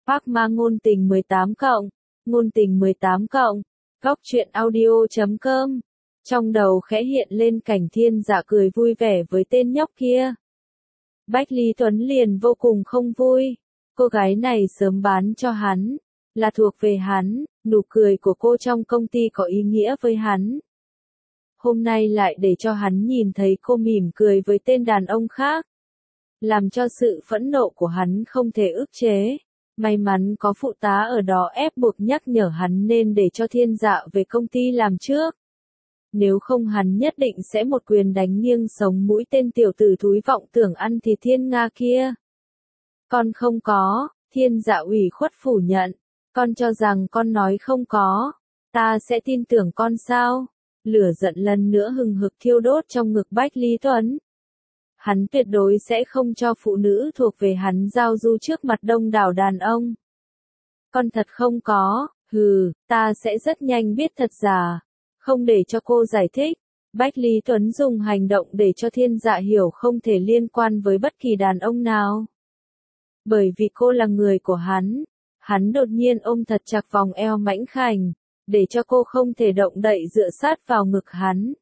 Phác Ma ngôn tình 18 cộng, ngôn tình 18 cộng, góc truyện audio.com. Trong đầu khẽ hiện lên cảnh Thiên Dạ cười vui vẻ với tên nhóc kia. Bách Lý Tuấn liền vô cùng không vui. Cô gái này sớm bán cho hắn, là thuộc về hắn, nụ cười của cô trong công ty có ý nghĩa với hắn. Hôm nay lại để cho hắn nhìn thấy cô mỉm cười với tên đàn ông khác, làm cho sự phẫn nộ của hắn không thể ức chế. May mắn có phụ tá ở đó ép buộc nhắc nhở hắn nên để cho Thiên Dạ về công ty làm trước. Nếu không hắn nhất định sẽ một quyền đánh nghiêng sống mũi tên tiểu tử thúi vọng tưởng ăn thịt Thiên Nga kia. Con không có, Thiên Dạ ủy khuất phủ nhận. Con cho rằng con nói không có, ta sẽ tin tưởng con sao? Lửa giận lần nữa hừng hực thiêu đốt trong ngực Bách Lý Tuấn. Hắn tuyệt đối sẽ không cho phụ nữ thuộc về hắn giao du trước mặt đông đảo đàn ông. Con thật không có, ta sẽ rất nhanh biết thật giả. Không để cho cô giải thích, Bách Lý Tuấn dùng hành động để cho Thiên Dạ hiểu không thể liên quan với bất kỳ đàn ông nào. Bởi vì cô là người của hắn đột nhiên ôm thật chặt vòng eo mảnh khảnh, để cho cô không thể động đậy dựa sát vào ngực hắn.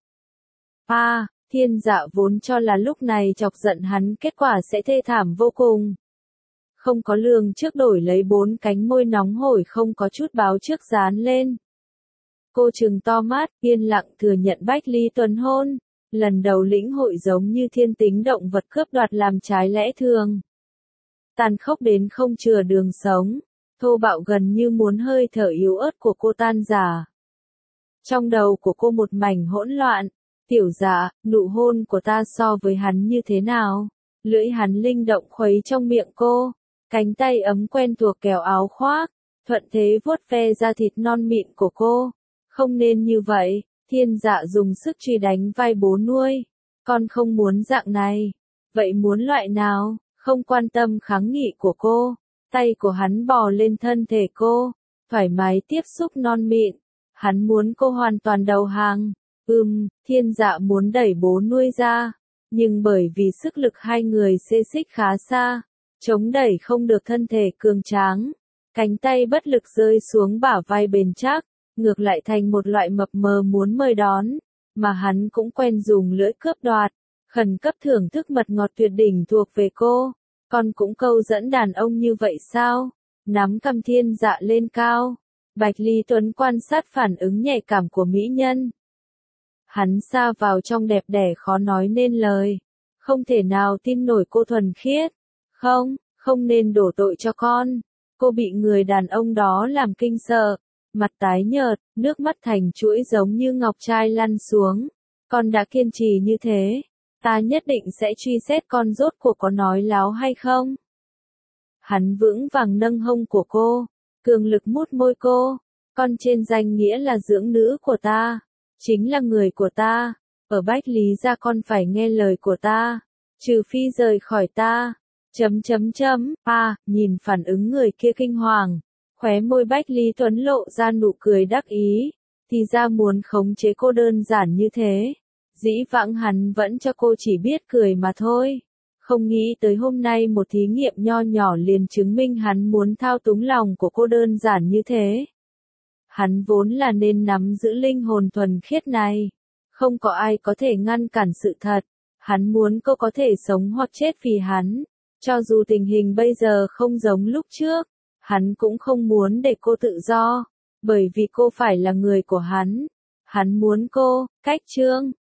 Thiên Dạ vốn cho là lúc này chọc giận hắn kết quả sẽ thê thảm vô cùng. Không có lường trước đổi lấy 4 cánh môi nóng hổi không có chút báo trước dán lên. Cô trừng to mắt, yên lặng thừa nhận Bách Lý Tuấn hôn, lần đầu lĩnh hội giống như thiên tính động vật cướp đoạt làm trái lẽ thường. Tàn khốc đến không chừa đường sống, thô bạo gần như muốn hơi thở yếu ớt của cô tan rã. Trong đầu của cô một mảnh hỗn loạn. Tiểu Dạ, nụ hôn của ta so với hắn như thế nào? Lưỡi hắn linh động khuấy trong miệng cô, cánh tay ấm quen thuộc kéo áo khoác, thuận thế vuốt ve da thịt non mịn của cô. Không nên như vậy, Thiên Dạ dùng sức truy đánh vai bố nuôi. Con không muốn dạng này. Vậy muốn loại nào? Không quan tâm kháng nghị của cô. Tay của hắn bò lên thân thể cô, thoải mái tiếp xúc non mịn. Hắn muốn cô hoàn toàn đầu hàng. Thiên Dạ muốn đẩy bố nuôi ra, nhưng bởi vì sức lực hai người xê xích khá xa, chống đẩy không được thân thể cường tráng, cánh tay bất lực rơi xuống bả vai bền chắc, ngược lại thành một loại mập mờ muốn mời đón, mà hắn cũng quen dùng lưỡi cướp đoạt, khẩn cấp thưởng thức mật ngọt tuyệt đỉnh thuộc về cô. Con cũng câu dẫn đàn ông như vậy sao? Nắm cầm Thiên Dạ lên cao, Bách Lý Tuấn quan sát phản ứng nhạy cảm của mỹ nhân. Hắn sa vào trong đẹp đẽ khó nói nên lời. Không thể nào tin nổi cô thuần khiết. Không nên đổ tội cho con. Cô bị người đàn ông đó làm kinh sợ. Mặt tái nhợt, nước mắt thành chuỗi giống như ngọc trai lăn xuống. Con đã kiên trì như thế. Ta nhất định sẽ truy xét con rốt cuộc có nói láo hay không. Hắn vững vàng nâng hông của cô. Cường lực mút môi cô. Con trên danh nghĩa là dưỡng nữ của ta. Chính là người của ta, ở Bách Lý gia con phải nghe lời của ta, trừ phi rời khỏi ta. Nhìn phản ứng người kia kinh hoàng, khóe môi Bách Lý Tuấn lộ ra nụ cười đắc ý, thì ra muốn khống chế cô đơn giản như thế. Dĩ vãng hắn vẫn cho cô chỉ biết cười mà thôi, không nghĩ tới hôm nay một thí nghiệm nho nhỏ liền chứng minh hắn muốn thao túng lòng của cô đơn giản như thế. Hắn vốn là nên nắm giữ linh hồn thuần khiết này. Không có ai có thể ngăn cản sự thật. Hắn muốn cô có thể sống hoặc chết vì hắn. Cho dù tình hình bây giờ không giống lúc trước, hắn cũng không muốn để cô tự do. Bởi vì cô phải là người của hắn. Hắn muốn cô, cách chương.